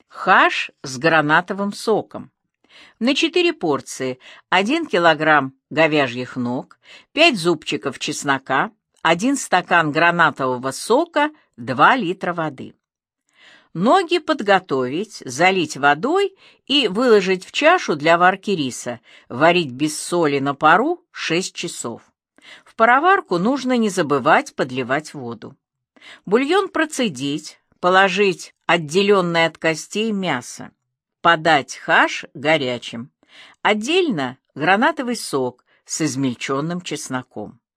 Хаш с гранатовым соком. На 4 порции 1 килограмм говяжьих ног, 5 зубчиков чеснока, 1 стакан гранатового сока, 2 литра воды. Ноги подготовить, залить водой и выложить в чашу для варки риса, варить без соли на пару 6 часов. В пароварку нужно не забывать подливать воду. Бульон процедить, положить отделенное от костей мясо. Подать хаш горячим. Отдельно гранатовый сок с измельченным чесноком.